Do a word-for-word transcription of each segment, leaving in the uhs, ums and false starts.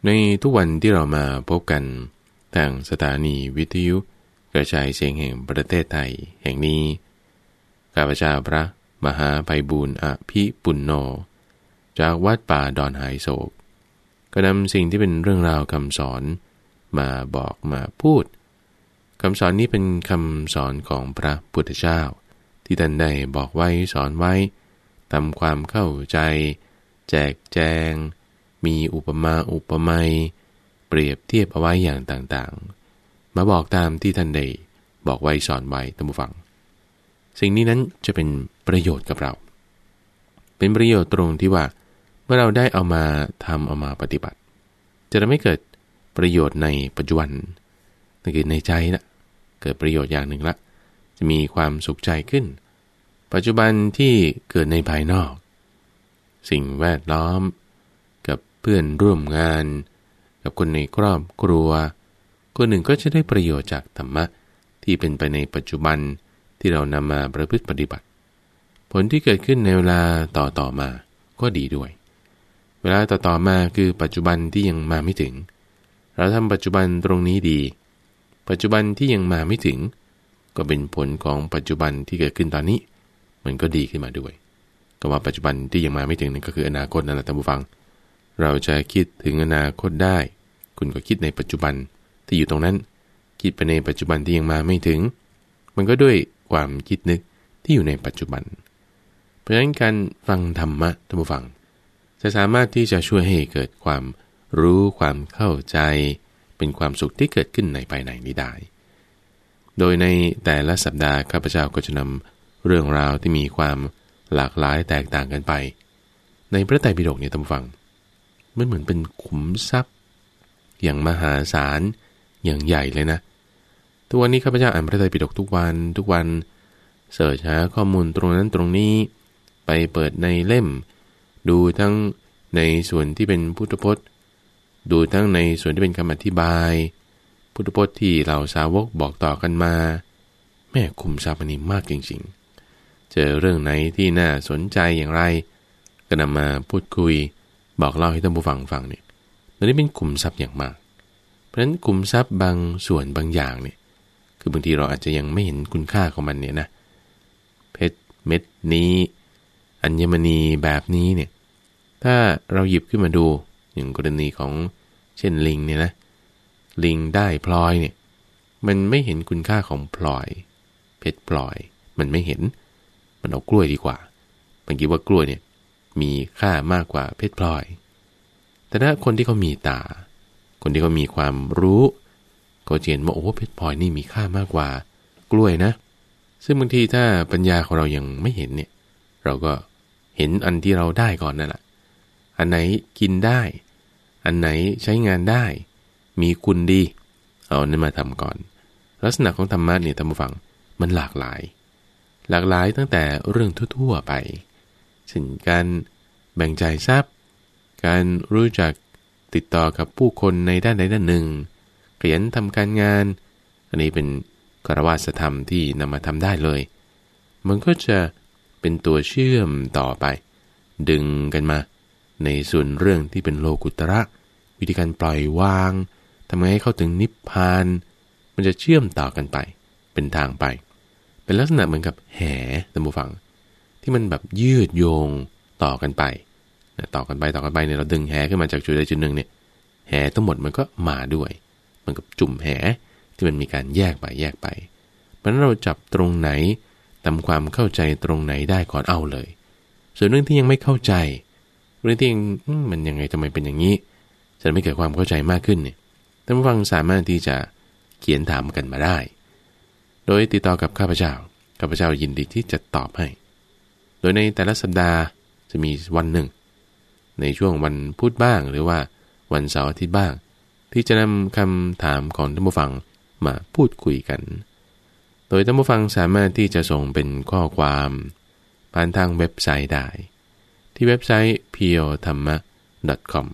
ในทุกวันที่เรามาพบกันทางสถานีวิทยุกระจายเสียงแห่งประเทศไทยแห่งนี้ข้าพเจ้าพระมหาไพบูลย์อภิปุณโญจากวัดป่าดอนหายโศกก็นำสิ่งที่เป็นเรื่องราวคำสอนมาบอกมาพูดคำสอนนี้เป็นคำสอนของพระพุทธเจ้าที่ท่านได้บอกไว้สอนไว้ทำความเข้าใจแจกแจงมีอุปมาอุปไมยเปรียบเทียบเอาไว้อย่างต่างๆมาบอกตามที่ท่านได้บอกไว้สอนไว้ท่านผู้ฟังสิ่งนี้นั้นจะเป็นประโยชน์กับเราเป็นประโยชน์ตรงที่ว่าเมื่อเราได้เอามาทำเอามาปฏิบัติจะทำให้เกิดประโยชน์ในปัจจุบันนั่นคือในใจนะเกิดประโยชน์อย่างหนึ่งละจะมีความสุขใจขึ้นปัจจุบันที่เกิดในภายนอกสิ่งแวดล้อมกับเพื่อนร่วมงานกับคนในครอบครัวคนหนึ่งก็จะได้ประโยชน์จากธรรมะที่เป็นไปในปัจจุบันที่เรานำมาประพฤติปฏิบัติผลที่เกิดขึ้นในเวลาต่อต่อมาก็ดีด้วยเวลาต่อต่อมาคือปัจจุบันที่ยังมาไม่ถึงเราทำปัจจุบันตรงนี้ดีปัจจุบันที่ยังมาไม่ถึงก็เป็นผลของปัจจุบันที่เกิดขึ้นตอนนี้มันก็ดีขึ้นมาด้วยก็ว่าปัจจุบันที่ยังมาไม่ถึงนั่นก็คืออนาคตนั่นแหละท่านผู้ฟังเราจะคิดถึงอนาคตได้คุณก็คิดในปัจจุบันที่อยู่ตรงนั้นคิดไปในปัจจุบันที่ยังมาไม่ถึงมันก็ด้วยความคิดนึกที่อยู่ในปัจจุบันเพราะฉะนั้นการฟังธรรมะท่านผู้ฟังจะสามารถที่จะช่วยให้เกิดความรู้ความเข้าใจเป็นความสุขที่เกิดขึ้นในภายในนี้ได้โดยในแต่ละสัปดาห์ข้าพเจ้าก็จะนำเรื่องราวที่มีความหลากหลายแตกต่างกันไปในพระไตรปิฎกเนี่ยท่านผู้ฟังมันเหมือนเป็นขุมทรัพย์อย่างมหาศาลอย่างใหญ่เลยนะทุกวันนี้ข้าพเจ้าอ่านพระไตรปิฎกทุกวันทุกวันเสิร์ชหาข้อมูลตรงนั้นตรงนี้ไปเปิดในเล่มดูทั้งในส่วนที่เป็นพุทธพจน์ดูทั้งในส่วนที่เป็นคำอธิบายพุทธพจน์ที่เหล่าสาวกบอกต่อกันมาแม่ขุมทรัพย์อันนี้มากจริงๆเจอเรื่องไหนที่น่าสนใจอย่างไรก็นำมาพูดคุยบอกเล่าให้ท่านผู้ฟังฟังเนี่ยอันนี้เป็นขุมทรัพย์อย่างมากเพราะฉะนั้นขุมทรัพย์บางส่วนบางอย่างเนี่ยคือบางทีเราอาจจะยังไม่เห็นคุณค่าของมันเนี่ยนะเพชรเม็ดนี้อัญมณีแบบนี้เนี่ยถ้าเราหยิบขึ้นมาดูอย่างกรณีของเช่นลิงเนี่ยนะลิงได้พลอยเนี่ยมันไม่เห็นคุณค่าของพลอยเพชรพลอยมันไม่เห็นมันเอากล้วยดีกว่าบางทีว่ากล้วยเนี่ยมีค่ามากกว่าเพชรพลอยแต่ถ้าคนที่เขามีตาคนที่เขามีความรู้ก็เห็นว่าโอ้เพชรพลอยนี่มีค่ามากกว่ากล้วยนะซึ่งบางทีถ้าปัญญาของเรายังไม่เห็นเนี่ยเราก็เห็นอันที่เราได้ก่อนนั่นแหละอันไหนกินได้อันไหนใช้งานได้มีคุณดีเอานั้นมาทำก่อนลักษณะของธรรมะเนี่ยท่านผู้ฟังมันหลากหลายหลากหลายตั้งแต่เรื่องทั่วๆไปเช่นการแบ่งจ่ายทรัพย์การรู้จักติดต่อกับผู้คนในด้านใดด้านหนึ่งขยันทำการงานอันนี้เป็นคฤหัสถธรรมที่นำมาทำได้เลยมันก็จะเป็นตัวเชื่อมต่อไปดึงกันมาในส่วนเรื่องที่เป็นโลกุตระวิธีการปล่อยวางทำไงให้เข้าถึงนิพพานมันจะเชื่อมต่อกันไปเป็นทางไปเป็นลักษณะเหมือนกับแหท่านผู้ฟังที่มันแบบยืดโยงต่อกันไปต่อกันไปต่อกันไปเนี่ยเราดึงแหขึ้นมาจากจุดใดจุดหนึ่งเนี่ยแหทั้งหมดมันก็มาด้วยมันกับจุ่มแหที่มันมีการแยกไปแยกไปเพราะฉะนั้นเราจับตรงไหนทำความเข้าใจตรงไหนได้ก่อนเอาเลยส่วนเรื่องที่ยังไม่เข้าใจเรื่องที่ยังมันยังไงทำไมเป็นอย่างนี้จะไม่เกิดความเข้าใจมากขึ้นเนี่ยท่านผู้ฟังสามารถที่จะเขียนถามกันมาได้โดยติดต่อกับข้าพเจ้าข้าพเจ้ายินดีที่จะตอบให้โดยในแต่ละสัปดาห์จะมีวันหนึ่งในช่วงวันพุธบ้างหรือว่าวันเสาร์อาทิตย์บ้างที่จะนำคำถามของท่านผู้ฟังมาพูดคุยกันโดยท่านผู้ฟังสามารถที่จะส่งเป็นข้อความผ่านทางเว็บไซต์ได้ที่เว็บไซต์ พี โอ ธรรมะ ดอท คอม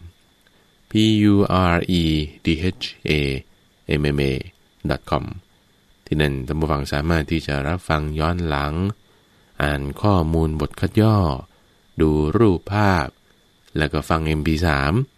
p u r e d h a m m a ดอท คอม ที่นั่นท่านผู้ฟังสามารถที่จะรับฟังย้อนหลังอ่านข้อมูลบทคัดย่อดูรูปภาพแล้วก็ฟัง เอ็ม พี สาม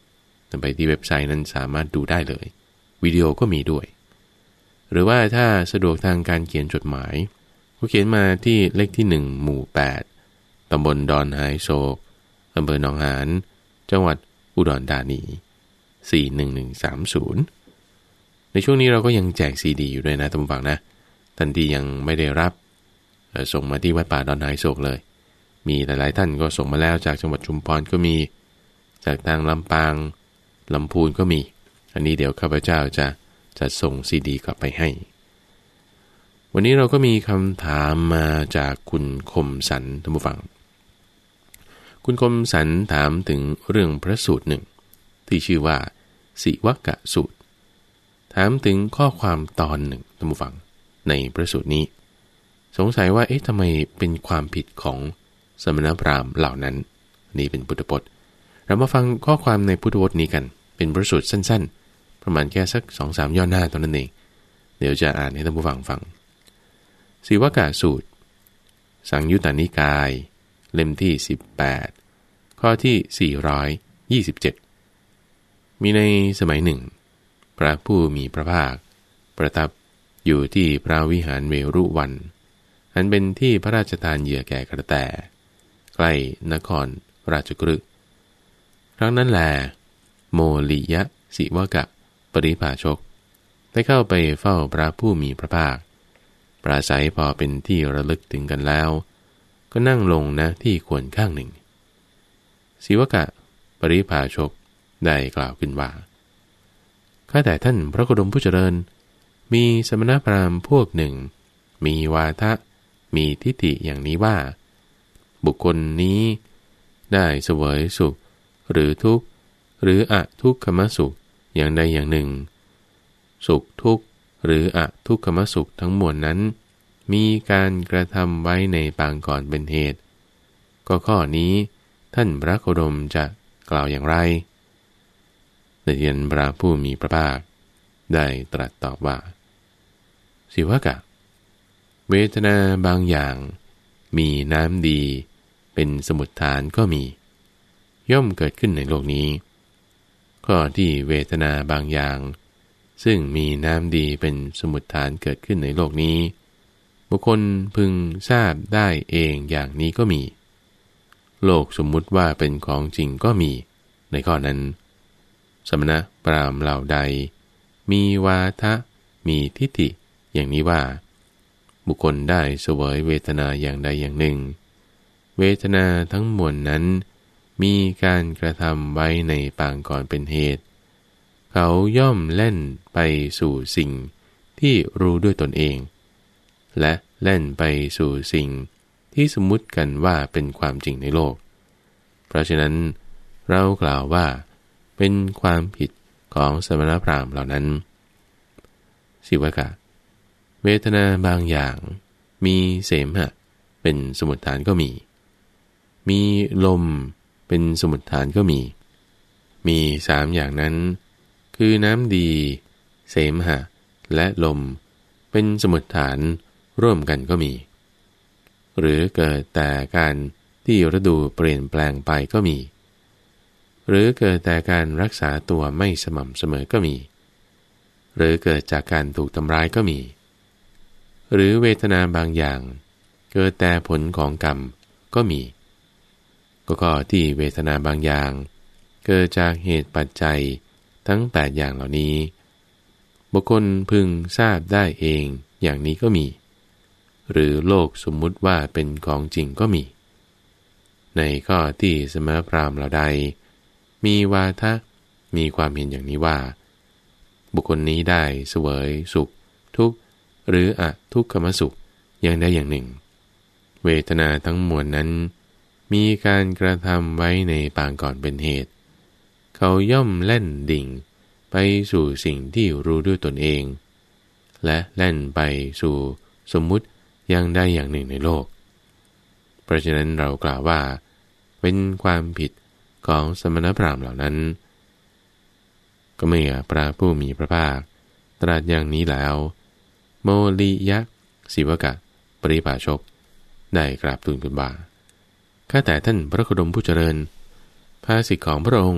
ไปที่เว็บไซต์นั้นสามารถดูได้เลยวิดีโอก็มีด้วยหรือว่าถ้าสะดวกทางการเขียนจดหมายก็เขียนมาที่เลขที่หนึ่งหมู่แปดตำบลดอนหายโศกอำเภอหนองหานจังหวัดอุดรธานีสี่หนึ่งหนึ่งสามศูนย์ในช่วงนี้เราก็ยังแจกซีดีอยู่ด้วยนะท่านผู้ฟังนะท่านที่ยังไม่ได้รับส่งมาที่วัดป่าดอนหายโศกเลยมีหลายๆท่านก็ส่งมาแล้วจากจังหวัดชุมพรก็มีจากทางลำปางลำพูนก็มีอันนี้เดี๋ยวข้าพเจ้าจะจะส่งซีดีกลับไปให้วันนี้เราก็มีคำถามมาจากคุณคมสันท่านผู้ฟังคุณคมสันถามถึงเรื่องพระสูตรหนึ่งที่ชื่อว่าสิวกะสูตรถามถึงข้อความตอนหนึ่งท่านผู้ฟังในพระสูตรนี้สงสัยว่าเอ๊ะทำไมเป็นความผิดของสมณพราหมณ์เหล่านั้นนี่เป็นพุทธพจน์เรามาฟังข้อความในพุทธพจน์นี้กันเป็นพระสูตรสั้นๆประมาณแค่สัก สองถึงสาม ย่อหน้าเท่านั้นเองเดี๋ยวจะอ่านให้ท่านผู้ฟังฟังสิวกะสูตรสังยุตตนิกายเล่มที่สิบแปดข้อที่สี่ร้อยยี่สิบเจ็ดมีในสมัยหนึ่งพระผู้มีพระภาคประทับอยู่ที่พระวิหารเวรุวันอันเป็นที่พระราชทานเหยื่อแก่กระแตใกล้นครราชกฤห์ครั้งนั้นแลโมลิยะสิวกะปริภาชกได้เข้าไปเฝ้าพระผู้มีพระภาคปราศัยพอเป็นที่ระลึกถึงกันแล้วก็นั่งลงณที่ควรข้างหนึ่งสิวกะปริภาชกได้กล่าวขึ้นว่าข้าแต่ท่านพระโคดมผู้เจริญมีสมณพราหมณ์พวกหนึ่งมีวาทะมีทิฏฐิอย่างนี้ว่าบุคคลนี้ได้เสวยสุขหรือทุกข์หรืออทุกขมสุขอย่างใดอย่างหนึ่งสุขทุกข์หรืออทุกขมสุขทั้งมวลนั้นมีการกระทำไว้ในปางก่อนเป็นเหตุก็ข้อนี้ท่านพระโคดมจะกล่าวอย่างไรแต่เย็นพระผู้มีพระภาคได้ตรัสตอบว่าสิวกะเวทนาบางอย่างมีน้ำดีเป็นสมุฏฐานก็มีย่อมเกิดขึ้นในโลกนี้ข้อที่เวทนาบางอย่างซึ่งมีน้ำดีเป็นสมุฏฐานเกิดขึ้นในโลกนี้บุคคลพึงทราบได้เองอย่างนี้ก็มีโลกสมมุติว่าเป็นของจริงก็มีในข้อนั้นสมณพราหมณ์เหล่าใดมีวาทะมีทิฏฐิอย่างนี้ว่าบุคคลได้เสวยเวทนาอย่างใดอย่างหนึ่งเวทนาทั้งมวลนั้นมีการกระทำไว้ในปางก่อนเป็นเหตุเขาย่อมเล่นไปสู่สิ่งที่รู้ด้วยตนเองและเล่นไปสู่สิ่งที่สมมุติกันว่าเป็นความจริงในโลกเพราะฉะนั้นเรากล่าวว่าเป็นความผิดของสมณพราหมณ์เหล่านั้นสิวกะเวทนาบางอย่างมีเสมหะเป็นสมุฏฐานก็มีมีลมเป็นสมุฏฐานก็มีมีสามอย่างนั้นคือน้ำดีเสมหะและลมเป็นสมุฏฐานร่วมกันก็มีหรือเกิดแต่การที่ฤดูเปลี่ยนแปลงไปก็มีหรือเกิดแต่การรักษาตัวไม่สม่ำเสมอก็มีหรือเกิดจากการถูกทำร้ายก็มีหรือเวทนาบางอย่างเกิดแต่ผลของกรรมก็มีก็ข้อที่เวทนาบางอย่างเกิดจากเหตุปัจจัยทั้งแปดอย่างเหล่านี้บุคคลพึงทราบได้เองอย่างนี้ก็มีหรือโลกสมมุติว่าเป็นของจริงก็มีในข้อที่สมณพราหมณ์เหล่าใดมีวาทะมีความเห็นอย่างนี้ว่าบุคคลนี้ได้เสวยสุขทุกข์หรืออทุกขมสุขอย่างใดอย่างหนึ่งเวทนาทั้งมวลนั้นมีการกระทำไว้ในปางก่อนเป็นเหตุเขาย่อมเล่นดิ่งไปสู่สิ่งที่รู้ด้วยตนเองและเล่นไปสู่สมมุติอย่างใดอย่างหนึ่งในโลกเพราะฉะนั้นเรากล่าวว่าเป็นความผิดของสมณพราหมณ์เหล่านั้นก็เมื่อพระผู้มีพระภาคตรัสอย่างนี้แล้วโมลิยะสิวกะปริภาชกได้กราบทูลขึ้นว่าข้าแต่ท่านพระโคดมผู้เจริญภาษิตของพระองค์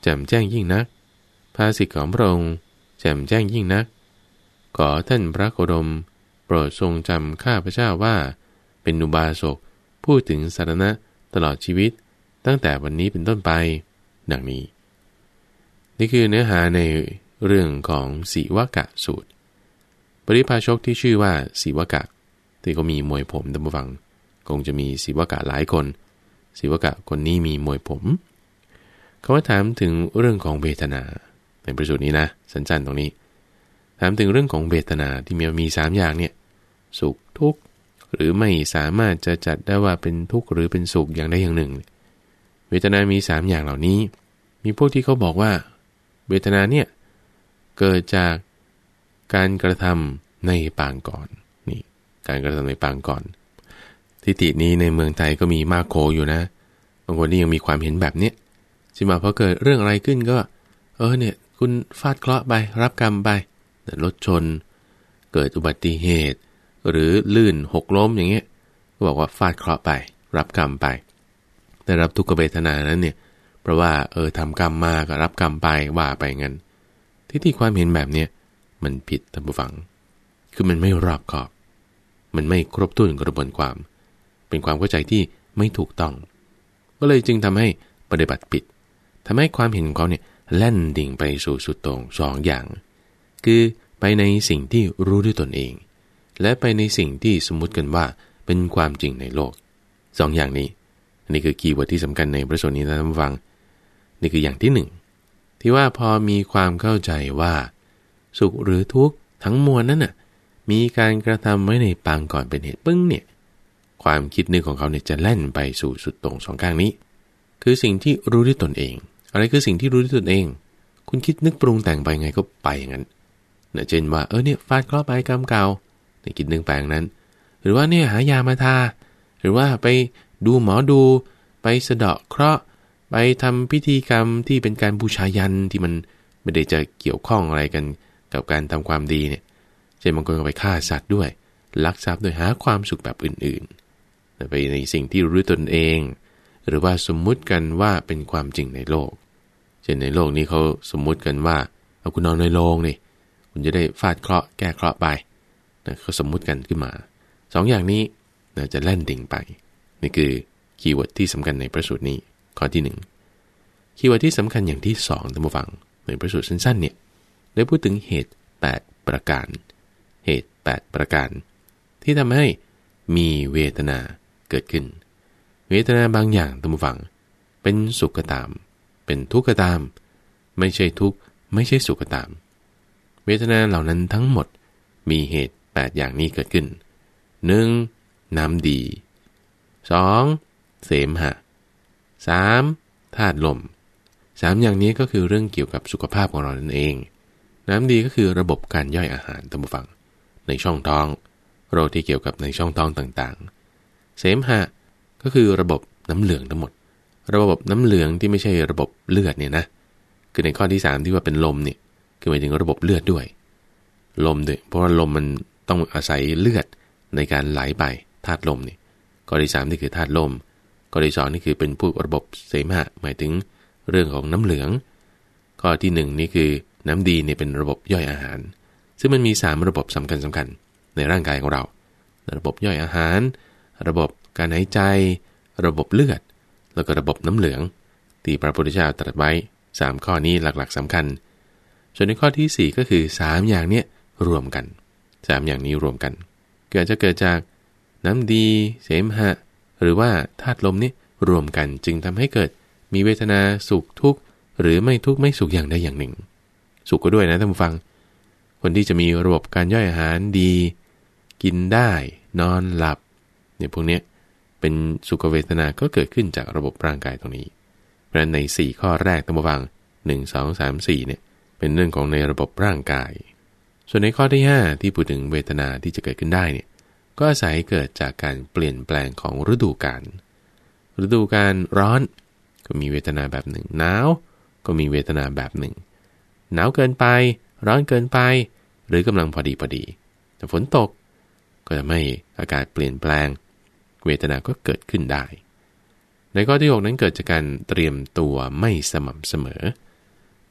แจ่มแจ้งยิ่งนักภาสิทธิของพระองค์แจ่มแจ้งยิ่งนักขอท่านพระโคดมโปรดทรงจำข้าพเจ้าว่าเป็นอุบาสกพูดถึงสารณะตลอดชีวิตตั้งแต่วันนี้เป็นต้นไปดังนี้นี่คือเนื้อหาในเรื่องของศิวกะสูตรปริพาชกที่ชื่อว่าศิวกะที่ก็มีมวยผมตามฟังคงจะมีศิวกะหลายคนศิวกะคนนี้มีมวยผมเขาว่าถามถึงเรื่องของเวทนาในประสูตรนี้นะสั้นๆตรงนี้ถามถึงเรื่องของเวทนาที่มีมีสามอย่างเนี่ยสุขทุกข์หรือไม่สามารถจะจัดได้ว่าเป็นทุกข์หรือเป็นสุขอย่างใดอย่างหนึ่งเวทนามีสามอย่างเหล่านี้มีพวกที่เขาบอกว่าเวทนาเนี่ยเกิดจากการกระทำในปางก่อนนี่การกระทำในปางก่อนทิฏฐินี้ในเมืองไทยก็มีมากโคอยู่นะบางคนที่ยังมีความเห็นแบบนี้สิมาพอเกิดเรื่องอะไรขึ้นก็เออเนี่ยคุณฟาดเคราะห์ไปรับกรรมไปรถชนเกิดอุบัติเหตุหรือลื่นหกล้มอย่างเงี้ยก็บอกว่าฟาดเคราะห์ไปรับกรรมไปแต่รับทุกขเวทนานั้นเนี่ยเพราะว่าเออทำกรรมมาก็รับกรรมไปว่าไปงั้นทิฏฐิความเห็นแบบเนี้ยมันผิดท่านผู้ฟังคือมันไม่รอบคอบมันไม่ครบถ้วนกระบวนความเป็นความเข้าใจที่ไม่ถูกต้องก็เลยจึงทำให้ปฏิบัติผิดทำให้ความเห็นของเขาเนี่ยแล่นดิ่งไปสู่สุดตรงสองอย่างคือไปในสิ่งที่รู้ด้วยตนเองและไปในสิ่งที่สมมุติกันว่าเป็นความจริงในโลกสองอย่างนี้อันนี้คือคีย์เวิร์ดที่สำคัญในพระสูตรนี้นะท่านผู้ฟังนี่คืออย่างที่หนึ่งที่ว่าพอมีความเข้าใจว่าสุขหรือทุกข์ทั้งมวลนั้นน่ะมีการกระทำไว้ในปางก่อนเป็นเหตุปึ้งเนี่ยความคิดนึกของเขาเนี่ยจะแล่นไปสู่สุดตรงสองข้างนี้คือสิ่งที่รู้ด้วยตนเองอะไรคือสิ่งที่รู้ด้วยตนเองคุณคิดนึกปรุงแต่งไปไงก็ไปอย่างนั้นเนี่ยเช่นว่าเออเนี่ยฟาดเคราะห์ไปกรรมเก่าเนี่ยคิดนึกแปลงนั้นหรือว่าเนี่ยหายามาทาหรือว่าไปดูหมอดูไปสะเดาะเคราะห์ไปทำพิธีกรรมที่เป็นการบูชายันที่มันไม่ได้จะเกี่ยวข้องอะไรกันกับการทำความดีเนี่ยเช่นบางคนก็ไปฆ่าสัตว์ด้วยลักทรัพย์โดยหาความสุขแบบอื่นๆไปในสิ่งที่รู้ตนเองหรือว่าสมมุติกันว่าเป็นความจริงในโลกเช่นในโลกนี้เขาสมมุติกันว่าเอาคุณนอนในโรงนี่คุณจะได้ฟาดเคราะห์แก้เคราะห์ไปนะเขาสมมุติกันขึ้นมาสองอย่างนี้นะจะแล่นดิ่งไปนี่คือคีย์เวิร์ดที่สำคัญในพระสูตรนี้ข้อที่หนึ่งคีย์เวิร์ดที่สำคัญอย่างที่สองท่านผู้ฟังในพระสูตรสั้นๆเนี่ยได้พูดถึงเหตุแปดประการเหตุแปดประการที่ทำให้มีเวทนาเกิดขึ้นเวทนาบางอย่างท่านผู้ฟังเป็นสุขก็ตามเป็นทุกข์ก็ตามไม่ใช่ทุกข์ไม่ใช่สุขก็ตามเวทนาเหล่านั้นทั้งหมดมีเหตุแปดอย่างนี้เกิดขึ้นหนึ่งน้ำดีสองเสมหะสามธาตุลมสามอย่างนี้ก็คือเรื่องเกี่ยวกับสุขภาพของเรานั่นเองน้ำดีก็คือระบบการย่อยอาหารท่านผู้ฟังในช่องท้องโรคที่เกี่ยวกับในช่องท้องต่างๆเสมหะก็คือระบบน้ำเหลืองทั้งหมดระบบน้ำเหลืองที่ไม่ใช่ระบบเลือดเนี่ยนะคือในข้อที่สามที่ว่าเป็นลมเนี่ยคือหมายถึงระบบเลือดด้วยลมด้วยเพราะว่าลมมันต้องอาศัยเลือดในการไหลไปธาตุลมนี่ข้อที่สามนี่คือธาตุลมข้อที่สองนี่คือเป็นพวกระบบเสมหะหมายถึงเรื่องของน้ำเหลืองข้อที่หนึ่งนี่คือน้ำดีเนี่ยเป็นระบบย่อยอาหารซึ่งมันมีสามระบบสำคัญสำคัญในร่างกายของเราระบบย่อยอาหารระบบการหายใจระบบเลือดแล้วก็ระบบน้ำเหลืองที่พระพุทธเจ้าตรัสไว้สามข้อนี้หลักๆสำคัญส่วนในข้อที่สี่ก็คือสามอย่างเนี้ยรวมกันสามอย่างนี้รวมกันเกิดจะเกิดจากน้ำดีเสมหะหรือว่าธาตุลมนี่รวมกันจึงทำให้เกิดมีเวทนาสุขทุกข์หรือไม่ทุกข์ไม่สุขอย่างใดอย่างหนึ่งสุขก็ด้วยนะท่านผู้ฟังคนที่จะมีระบบการย่อยอาหารดีกินได้นอนหลับเนี่ยพวกนี้เป็นสุขเวทนาก็เกิดขึ้นจากระบบร่างกายตรงนี้เพราะฉะนั้นในสี่ข้อแรกท่านผู้ฟังหนึ่ง สอง สาม สี่เนี่ยเป็นเรื่องของในระบบร่างกายส่วนในข้อที่ห้าที่พูดถึงเวทนาที่จะเกิดขึ้นได้เนี่ยก็อาศัยเกิดจากการเปลี่ยนแปลงของฤดูกาลฤดูกาลร้อนก็มีเวทนาแบบหนึ่งหนาวก็มีเวทนาแบบหนึ่งหนาวเกินไปร้อนเกินไปหรือกำลังพอดีพอดีแต่ฝนตกก็จะไม่อากาศเปลี่ยนแปลงเวทนาก็เกิดขึ้นได้ในข้อที่หกนั้นเกิดจากการเตรียมตัวไม่สม่ำเสมอ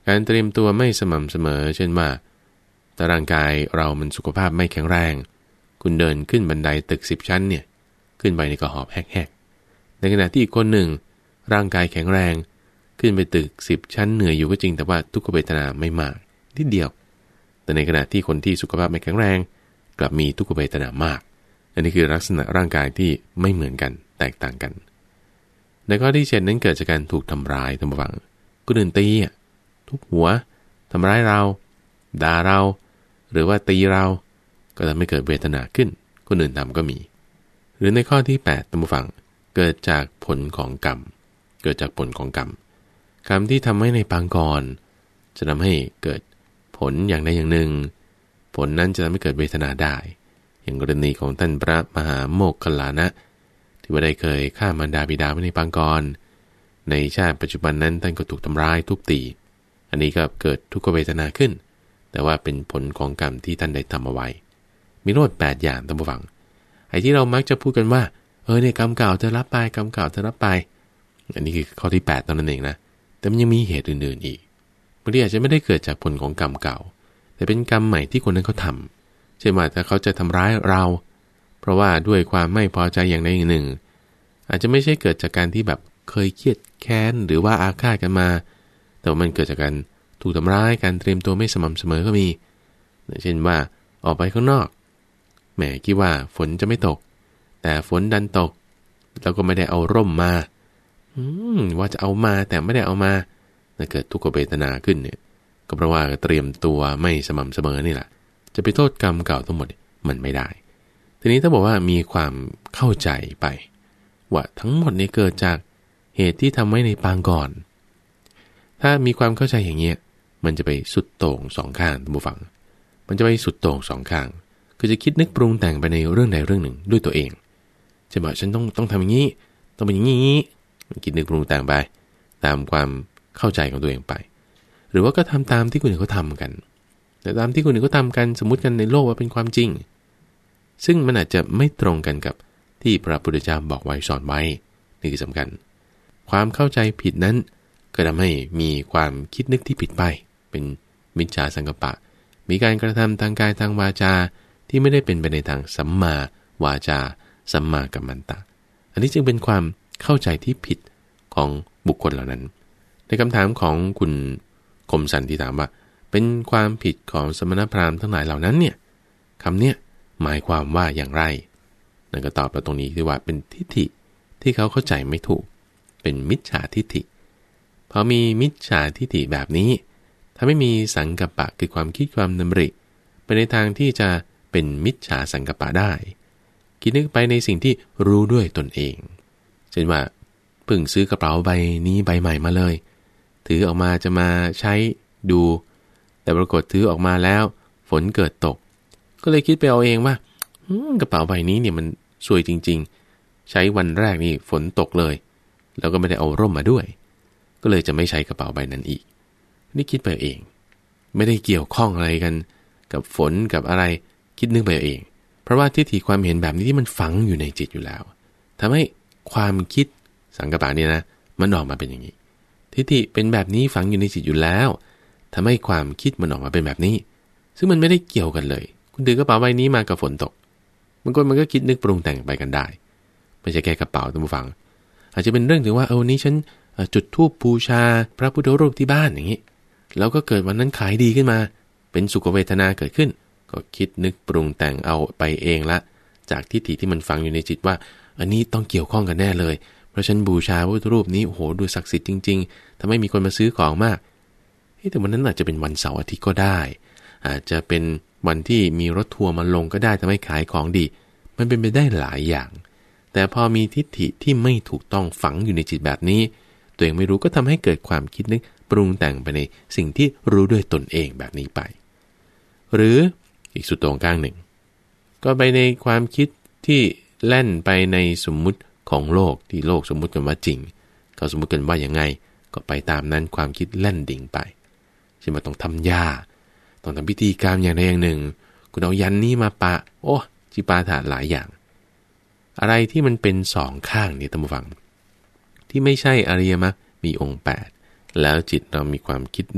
การเตรียมตัวไม่สม่ำเสมอเช่นว่าถ้าร่างกายเรามันสุขภาพไม่แข็งแรงคุณเดินขึ้นบันไดตึกสิบชั้นเนี่ยขึ้นไปในก็หอบแหกๆในขณะที่อีกคนหนึ่งร่างกายแข็งแรงขึ้นไปตึกสิบชั้นเหนื่อยอยู่ก็จริงแต่ว่าทุกขเวทนาไม่มากนิดเดียวแต่ในขณะที่คนที่สุขภาพไม่แข็งแรงกลับมีทุกขเวทนามากอันนี้คือลักษณะร่างกายที่ไม่เหมือนกันแตกต่างกันในข้อที่เจ็ดนั้นเกิดจากการถูกทำร้ายท่านผู้ฟังคนอื่นตีทุบหัวทำร้ายเราด่าเราหรือว่าตีเราก็ทำให้เกิดเวทนาขึ้นคนอื่นทำก็มีหรือในข้อที่แปดท่านผู้ฟังเกิดจากผลของกรรมเกิดจากผลของกรรมกรรมที่ทำให้ในปางก่อนจะทำให้เกิดผลอย่างใดอย่างหนึ่งผลนั้นจะทำให้เกิดเวทนาได้อย่างกรณีของท่านพระมหาโมคคัลลานะที่ว่าได้เคยฆ่ามารดาบิดาไว้ในปางก่อนในชาติปัจจุบันนั้นท่านก็ถูกทำร้ายทุบตีอันนี้ก็เกิดทุกขเวทนาขึ้นแต่ว่าเป็นผลของกรรมที่ท่านได้ทำเอาไว้มีโทษแปดอย่างท่านผู้ฟังไอ้ที่เรามักจะพูดกันว่าเออเนี่ยกรรมเก่าเธอรับไปกรรมเก่าเธอรับไปอันนี้คือข้อที่แปดเท่านั้นเองนะแต่มันยังมีเหตุอื่นๆอีกบางทีอาจจะไม่ได้เกิดจากผลของกรรมเก่าแต่เป็นกรรมใหม่ที่คนนั้นเขาทำเช่นว่าถ้าเขาจะทำร้ายเราเพราะว่าด้วยความไม่พอใจอย่างใดอย่างหนึ่งอาจจะไม่ใช่เกิดจากการที่แบบเคยเครียดแค้นหรือว่าอาฆาตกันมาแต่ว่ามันเกิดจากการถูกทำร้ายการเตรียมตัวไม่สม่ำเสมอก็มีเช่นว่าออกไปข้างนอกแหมคิดว่าฝนจะไม่ตกแต่ฝนดันตกแล้วก็ไม่ได้เอาร่มมาอืมว่าจะเอามาแต่ไม่ได้เอามาถ้าเกิดทุกขเวทนาขึ้นเนี่ยก็เพราะว่าเตรียมตัวไม่สม่ำเสมอนี่แหละจะไปโทษกรรมเก่าทั้งหมดมันไม่ได้ทีนี้ถ้าบอกว่ามีความเข้าใจไปว่าทั้งหมดนี้เกิดจากเหตุที่ทำไว้ในปางก่อนถ้ามีความเข้าใจอย่างเงี้ยมันจะไปสุดโต่งสองข้างท่านผู้ฟังมันจะไปสุดโต่งสองข้างคือจะคิดนึกปรุงแต่งไปในเรื่องใดเรื่องหนึ่งด้วยตัวเองจะบอกฉันต้องต้องทำอย่างนี้ต้องเป็นอย่างนี้คิดนึกปรุงแต่งไปตามความเข้าใจของตัวเองไปหรือว่าก็ทำตามที่คนอื่นเขาทำกันแต่ตามที่คนอื่นเขาทำกันสมมุติกันในโลกว่าเป็นความจริงซึ่งมันอาจจะไม่ตรงกันกับที่พระพุทธเจ้าบอกไว้สอนไว้นี่คือสำคัญความเข้าใจผิดนั้นก็ทำให้มีความคิดนึกที่ผิดไปเป็นมิจฉาสังกัปปะมีการกระทำทางกายทางวาจาที่ไม่ได้เป็นไปในทางสัมมาวาจาสัมมากัมมันตะอันนี้จึงเป็นความเข้าใจที่ผิดของบุคคลเหล่านั้นในคำถามของคุณคมสันที่ถามว่าเป็นความผิดของสมณพราหมณ์ทั้งหลายเหล่านั้นเนี่ยคำเนี้ยหมายความว่าอย่างไรนั่นก็ตอบมาตรงนี้คือว่าเป็นทิฏฐิที่เขาเข้าใจไม่ถูกเป็นมิจฉาทิฏฐิพอมีมิจฉาทิฏฐิแบบนี้ถ้าไม่มีสังกัปปะคือความคิดความดำริไปในทางที่จะเป็นมิจฉาสังกัปปะได้คิดนึกไปในสิ่งที่รู้ด้วยตนเองเช่นว่าเพิ่งซื้อกระเป๋าใบนี้ใบใหม่มาเลยถือออกมาจะมาใช้ดูแต่ปรากฏถือออกมาแล้วฝนเกิดตกก็เลยคิดไปเอาเองว่ากระเป๋าใบนี้เนี่ยมันสวยจริงๆใช้วันแรกนี่ฝนตกเลยแล้วก็ไม่ได้เอาร่มมาด้วยก็เลยจะไม่ใช้กระเป๋าใบนั้นอีกนี่คิดไปเองไม่ได้เกี่ยวข้องอะไรกันกับฝนกับอะไรคิดนึกไปเองเพราะว่าทิฏฐิความเห็นแบบนี้ที่มันฝังอยู่ในจิตอยู่แล้วทำให้ความคิดสังกัปปะเนี่ยนะมันออกมาเป็นอย่างนี้ทิฏฐิเป็นแบบนี้ฝังอยู่ในจิตอยู่แล้วทำให้ความคิดมันออกมาเป็นแบบนี้ซึ่งมันไม่ได้เกี่ยวกันเลยคุณถือกระเป๋าใบนี้มากับฝนตกบางคนมันก็คิดนึกปรุงแต่งไปกันได้ไม่ใช่แค่กระเป๋าท่านผู้ฟังอาจจะเป็นเรื่องถึงว่าเออนี้ฉันจุดธูปบูชาพระพุทธรูปที่บ้านอย่างนี้แล้วก็เกิดวันนั้นขายดีขึ้นมาเป็นสุขเวทนาเกิดขึ้นก็คิดนึกปรุงแต่งเอาไปเองละจากทิฏฐิที่มันฝังอยู่ในจิตว่าอันนี้ต้องเกี่ยวข้องกันแน่เลยเพราะฉันบูชาพระพุทธรูปนี้โอ้โหดูศักดิ์สิทธิ์จริงๆทำให้มีคนมาซื้อของมากแต่วันนั้นอาจจะเป็นวันเสาร์อาทิตย์ก็ได้อาจจะเป็นวันที่มีรถทัวร์มาลงก็ได้ทำให้ขายของดีมันเป็นไปได้หลายอย่างแต่พอมีทิฏฐิที่ไม่ถูกต้องฝังอยู่ในจิตแบบนี้ตัวเองไม่รู้ก็ทำให้เกิดความคิดนึกปรุงแต่งไปในสิ่งที่รู้ด้วยตนเองแบบนี้ไปหรืออีกสุดตรงกลางหนึ่งก็ไปในความคิดที่แล่นไปในสมมุติของโลกที่โลกสมมุติกันว่าจริงเขาสมมุติกันว่าอย่างไงก็ไปตามนั้นความคิดแล่นดิ่งไปใช่ไหมต้องทำยาต้องทำพิธีกรรมอย่างใดอย่างหนึ่งคุณเอายันนี้มาปะโอ้จิปาถะหลายอย่างอะไรที่มันเป็นสองข้างเนี่ยท่านผู้ฟังที่ไม่ใช่อริยมรรคมีองค์แปดแล้วจิตเรามีความคิดนึก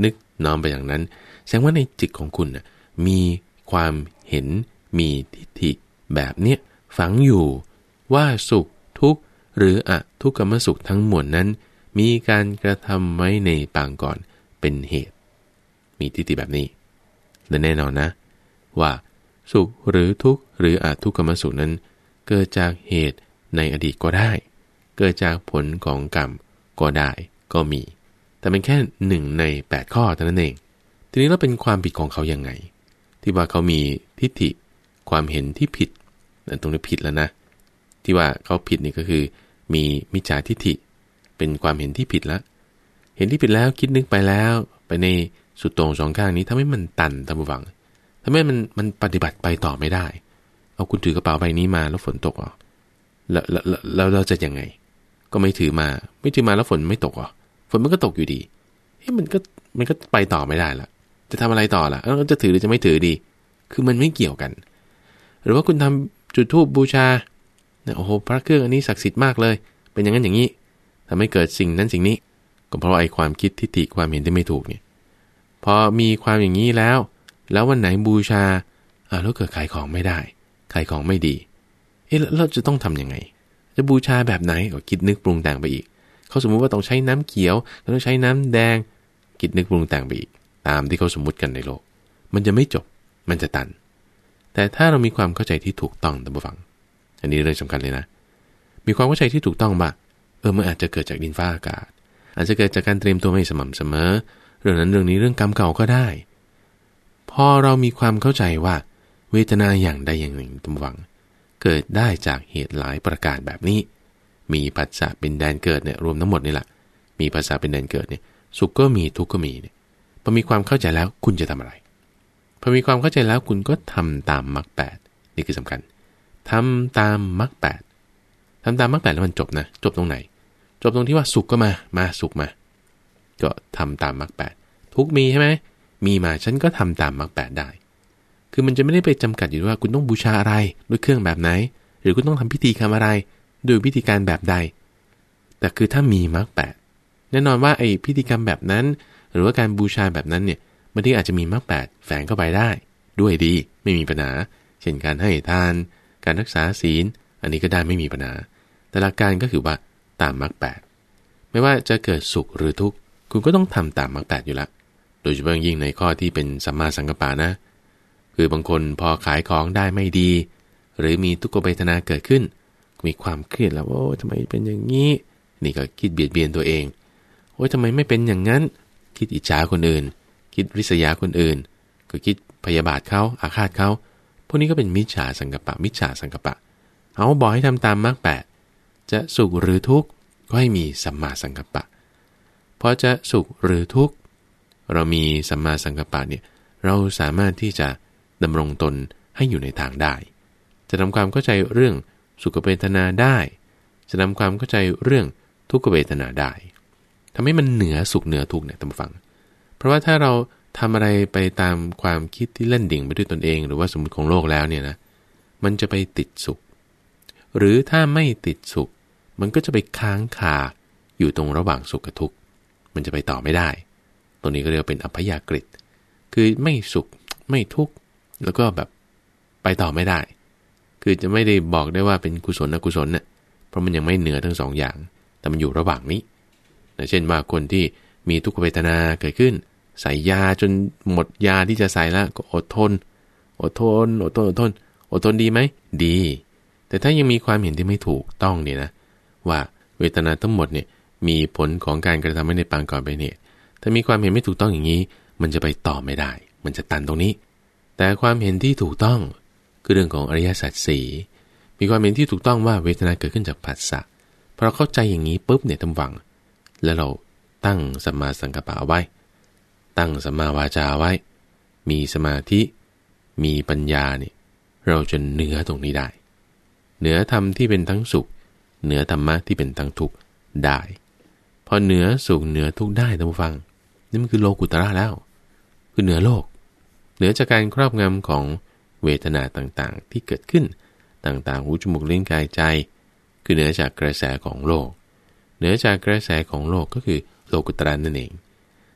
น้อมไปอย่างนั้นแสดงว่าในจิตของคุณนะมีความเห็นมีทิฏฐิแบบเนี้ยฝังอยู่ว่าสุขทุกข์หรืออทุกขมสุขทั้งมวลนั้นมีการกระทำไว้ในปางก่อนเป็นเหตุมีทิฏฐิแบบนี้และแน่นอนนะว่าสุขหรือทุกข์หรืออทุกขมสุขนั้นเกิดจากเหตุในอดีตก็ได้เกิดจากผลของกรรมก็ได้ก็มีแต่เป็นแค่หนึ่งในแปดข้อเท่านั้นเองทีนี้เราเป็นความผิดของเขายังไงที่ว่าเขามีทิฏฐิความเห็นที่ผิดนั่นตรงนี้ผิดแล้วนะที่ว่าเขาผิดนี่ก็คือมีมิจฉาทิฏฐิเป็นความเห็นที่ผิดแล้วเห็นที่ผิดแล้วคิดนึกไปแล้วไปในสุดโต่งสองข้างนี้ทำให้มันตันท่านผู้ฟังทำให้มันมันปฏิบัติไปต่อไม่ได้เอาคุณถือกระเป๋าใบนี้มาแล้วฝนตกอ่ะแล้วแล้วแล้วเราจะยังไงก็ไม่ถือมาไม่ถือมาแล้วฝนไม่ตกอ่ะฝนมันก็ตกอยู่ดีเฮ้ยมันก็มันก็ไปต่อไม่ได้ละจะทำอะไรต่อล่ะแล้วจะถือหรือจะไม่ถือดีคือมันไม่เกี่ยวกันหรือว่าคุณทำจุดธูปบูชาเนี่ยโอ้โหพระเครื่องอันนี้ศักดิ์สิทธิ์มากเลยเป็นอย่างนั้นอย่างนี้ทำให้เกิดสิ่งนั้นสิ่งนี้ก็เพราะไอ้ความคิดทิฏฐิความเห็นที่ไม่ถูกเนี่ยพอมีความอย่างนี้แล้วแล้ววันไหนบูชาอ่าแล้วเกิดขายของไม่ได้ขายของไม่ดีเอ๊ะเราจะต้องทำยังไงจะบูชาแบบไหนก็คิดนึกปรุงแต่งไปอีกเขาสมมุติว่าต้องใช้น้ำเขียวต้องใช้น้ำแดงคิดนึกปรุงแต่งไปอีกตามที่เขาสมมุติกันในโลกมันจะไม่จบมันจะตันแต่ถ้าเรามีความเข้าใจที่ถูกต้องท่านผู้ฟังอันนี้เรื่องสำคัญเลยนะมีความเข้าใจที่ถูกต้องว่าเออมันอาจจะเกิดจากดินฟ้าอากาศอาจจะเกิดจากการเตรียมตัวไม่สม่ำเสมอเรื่องนั้นเรื่องนี้เรื่องกรรมเก่าก็ได้พอเรามีความเข้าใจว่าเวทนาอย่างใดอย่างหนึ่งท่านผู้ฟังเกิดได้จากเหตุหลายประการแบบนี้มีปัจจัยเป็นแดนเกิดเนี่ยรวมทั้งหมดนี่แหละมีปัจจัยเป็นแดนเกิดเนี่ยสุขก็มีทุกข์ก็มีเนี่ยพอมีความเข้าใจแล้วคุณจะทำอะไรพอมีความเข้าใจแล้วคุณก็ทำตามมรรคแปดนี่คือสำคัญทำตามมรรคแปดทำตามมรรคแปดแล้วมันจบนะจบตรงไหนจบตรงที่ว่าสุขก็มามาสุขมาก็ทำตามมรรคแปดทุกข์มีใช่ไหมมีมาฉันก็ทำตามมรรคแปดได้คือมันจะไม่ได้ไปจำกัดอยู่ว่าคุณต้องบูชาอะไรด้วยเครื่องแบบไหนหรือคุณต้องทำพิธีกรรมอะไรด้วยพิธีการแบบใดแต่คือถ้ามีมรรคแปดแน่นอนว่าไอ้พิธีกรรมแบบนั้นหรือว่าการบูชาแบบนั้นเนี่ยบางทีอาจจะมีมรรคแปดแฝงเข้าไปได้ด้วยดีไม่มีปัญหาเช่นการให้ทานการรักษาศีลอันนี้ก็ได้ไม่มีปัญหาแต่หลักการก็คือว่าตามมรรคแปดไม่ว่าจะเกิดสุขหรือทุกข์คุณก็ต้องทำตามมรรคแปดอยู่ละโดยเฉพาะยิ่งในข้อที่เป็นสัมมาสังกัปปะนะคือบางคนพอขายของได้ไม่ดีหรือมีทุกขเวทนาเกิดขึ้นมีความเครียดแล้วโอ้ทำไมเป็นอย่างนี้นี่ก็คิดเบียดเบียนตัวเองโอ้ยทำไมไม่เป็นอย่างนั้นคิดอิจฉาคนอื่นคิดริษยาคนอื่นก็คิดพยาบาทเขาอาฆาตเขาพวกนี้ก็เป็นมิจฉาสังกัปปะมิจฉาสังกัปปะเอาบอกให้ทำตามมรรคแปดจะสุขหรือทุกข์ก็ให้มีสัมมาสังกัปปะพอจะสุขหรือทุกข์เรามีสัมมาสังกัปปะเนี่ยเราสามารถที่จะดำรงตนให้อยู่ในทางได้จะทำความเข้าใจเรื่องสุขเวทนาได้จะทำความเข้าใจเรื่องทุกขเวทนาได้ทำให้มันเหนือสุขเหนือทุกข์เนี่ยท่านผู้ฟังเพราะว่าถ้าเราทำอะไรไปตามความคิดที่เล่นดิ่งไปด้วยตนเองหรือว่าสมมติของโลกแล้วเนี่ยนะมันจะไปติดสุขหรือถ้าไม่ติดสุขมันก็จะไปค้างคาอยู่ตรงระหว่างสุขกับทุกข์มันจะไปต่อไม่ได้ตรงนี้ก็เรียกว่าเป็นอัพยากฤิคือไม่สุขไม่ทุกข์แล้วก็แบบไปต่อไม่ได้คือจะไม่ได้บอกได้ว่าเป็นกุศลอกุศลเนี่ยเพราะมันยังไม่เหนือทั้งสองอย่างแต่มันอยู่ระหว่างนี้เช่นว่าคนที่มีทุกขเวทนาเกิดขึ้นใส่ยาจนหมดยาที่จะใส่แล้วก็อดทนอดทนอดทนอดทนอดทนดีไหมดีแต่ถ้ายังมีความเห็นที่ไม่ถูกต้องเนี่ยนะว่าเวทนาทั้งหมดเนี่ยมีผลของการกระทำให้ในปางก่อนไปเนี่ยถ้ามีความเห็นไม่ถูกต้องอย่างนี้มันจะไปต่อไม่ได้มันจะตันตรงนี้แต่ความเห็นที่ถูกต้องคือเรื่องของอริยสัจสี่มีความเห็นที่ถูกต้องว่าเวทนาเกิดขึ้นจากผัสสะพอเราเข้าใจอย่างนี้ปุ๊บเนี่ยทำวังแล้วเราตั้งสัมมาสังกัปปะไว้ตั้งสัมมาวาจาไว้มีสมาธิมีปัญญาเนี่ยเราจะเหนือตรงนี้ได้เหนือธรรมที่เป็นทั้งสุขเหนือธรรมะที่เป็นทั้งทุกข์ได้พอเหนือสุขเหนือทุกข์ได้ท่านผู้ฟังนี่มันคือโลกุตระแล้วคือเหนือโลกเหนือจากการครอบงำของเวทนาต่างๆที่เกิดขึ้นต่างๆหูจมูกลิ้นกายใจคือเหนือจากกระแสของโลกเหนือจากกระแสของโลกก็คือโลกุตระนั่นเอง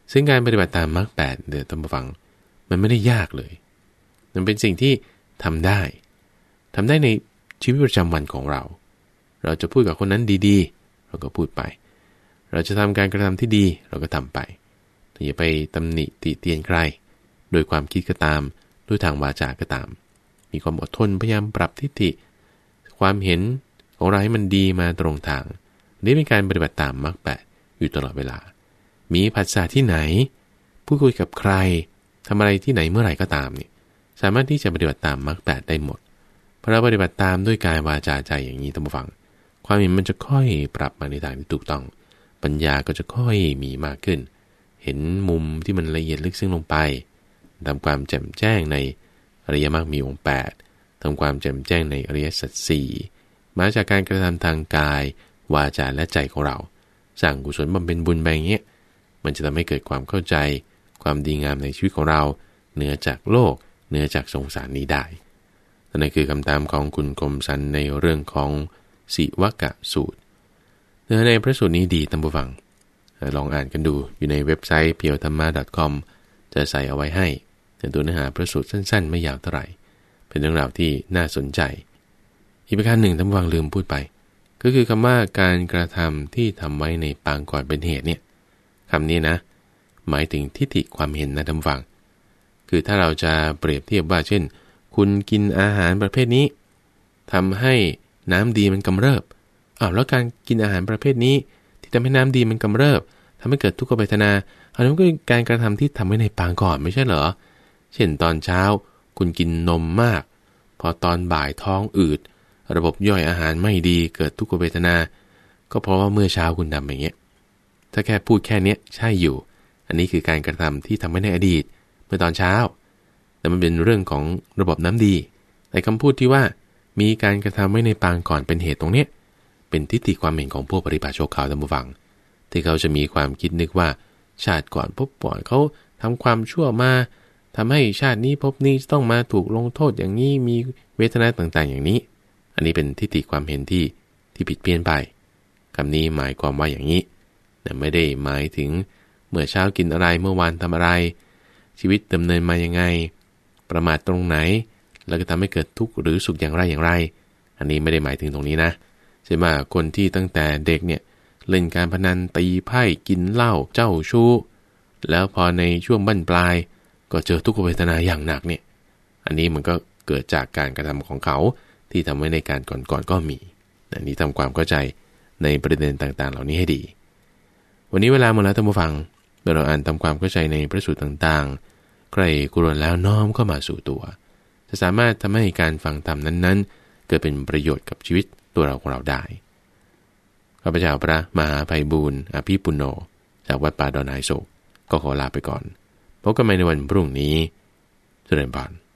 ซึ่งการปฏิบัติตามมรรคแปดเดี๋ยวท่านผู้ฟังมันไม่ได้ยากเลยมันเป็นสิ่งที่ทำได้ทำได้ในชีวิตประจำวันของเราเราจะพูดกับคนนั้นดีๆเราก็พูดไปเราจะทำการกระทำที่ดีเราก็ทำไปอย่าไปตำหนิติเตียนใครโดยความคิดก็ตามด้วยทางวาจาก็ตามมีความอดทนพยายามปรับทิฏฐิความเห็นของเราให้มันดีมาตรงทางนี่เป็นการปฏิบัติตามมรรคแปดอยู่ตลอดเวลามีภาษาที่ไหนพูดคุยกับใครทำอะไรที่ไหนเมื่อไหร่ก็ตามนี่สามารถที่จะปฏิบัติตามมรรคแปดได้หมดเพราะเราปฏิบัติตามด้วยกายวาจาใจอย่างนี้ท่านผู้ฟังความเห็นมันจะค่อยปรับมาในทางที่ถูกต้องปัญญาก็จะค่อยมีมากขึ้นเห็นมุมที่มันละเอียดลึกซึ้งลงไปทำความแจ่มแจ้งในอริยมรรคมีองค์แปดทำความแจ่มแจ้งในอริยสัจสี่มาจากการกระทำทางกายวาจาและใจของเราสร้างกุศลบำเพ็ญบุญแบบนี้มันจะทำให้เกิดความเข้าใจความดีงามในชีวิตของเราเหนือจากโลกเหนือจากสงสารนี้ได้นั่นคือคำถามของคุณคมสันในเรื่องของสิวกะสูตรเนื้อในพระสูตรนี้ดีท่านผู้ฟังลองอ่านกันดูอยู่ในเว็บไซต์ เพียวธรรมะ ดอท คอม จะใส่เอาไว้ให้แต่ตัวเนื้อหาพระสูตรสั้นๆไม่ยาวเท่าไหร่เป็นเรื่องราวที่น่าสนใจอีกประการหนึ่งท่านผู้ฟังลืมพูดไปก็คือคำว่าการกระทำที่ทำไว้ในปางก่อนเป็นเหตุเนี่ยคำนี้นะหมายถึงทิฏฐิความเห็นนะท่านผู้ฟังคือถ้าเราจะเปรียบเทียบว่าเช่นคุณกินอาหารประเภทนี้ทำให้น้ำดีมันกำเริบอ้าวแล้วการกินอาหารประเภทนี้ที่ทำให้น้ำดีมันกำเริบทำให้เกิดทุกขเวทนาอันนั้นก็เป็นการกระทำที่ทำไว้ในปางก่อนไม่ใช่เหรอเช่นตอนเช้าคุณกินนมมากพอตอนบ่ายท้องอืดระบบย่อยอาหารไม่ดีเกิดทุกขเวทนาก็เพราะว่าเมื่อเช้าคุณทำอย่างเงี้ยถ้าแค่พูดแค่นี้ใช่อยู่อันนี้คือการกระทำที่ทำไว้ในอดีตเมื่อตอนเช้าแต่มันเป็นเรื่องของระบบน้ำดีแต่คำพูดที่ว่ามีการกระทำไว้ในปางก่อนเป็นเหตุตรงเนี้ยเป็นทิฏฐิความเห็นของพวกปริพาชกเขาท่านผู้ฟังที่เขาจะมีความคิดนึกว่าชาติก่อนพบปล่อยเขาทำความชั่วมาทำให้ชาตินี้พบนี้ต้องมาถูกลงโทษอย่างนี้มีเวทนาต่างๆอย่างนี้อันนี้เป็นทิฏฐิความเห็นที่ที่ผิดเพี้ยนไปคำนี้หมายความว่าอย่างนี้แต่ไม่ได้หมายถึงเมื่อเช้ากินอะไรเมื่อวานทำอะไรชีวิตดำเนินมายังไงประมาทตรงไหนแล้วก็ทำให้เกิดทุกข์หรือสุขอย่างไรอย่างไรอันนี้ไม่ได้หมายถึงตรงนี้นะใช่ไหมคนที่ตั้งแต่เด็กเนี่ยเล่นการพนันตีไพ่กินเหล้าเจ้าชู้แล้วพอในช่วงบั้นปลายก็เจอทุกขเวทนาอย่างหนักเนี่ยอันนี้มันก็เกิดจากการกระทำของเขาที่ทำไว้ในการก่อนๆ ก, ก็มีอันนี้ทำความเข้าใจในประเด็นต่างๆเหล่านี้ให้ดีวันนี้เวลาหมดแล้วท่านผู้ฟังเราอ่านทำความเข้าใจในพระสูตรต่างๆใครกรวนแล้วน้อมเข้ามาสู่ตัวจะสามารถทำให้การฟังธรรมนั้นๆเกิดเป็นประโยชน์กับชีวิตตัวเราของเราได้ข้าพเจ้าพระมหาไพบูลย์อภิปุณโญจากวัดป่าดอนไฮโศกก็ขอลาไปก่อนพบกันใหม่ในวันพรุ่งนี้เจริญพร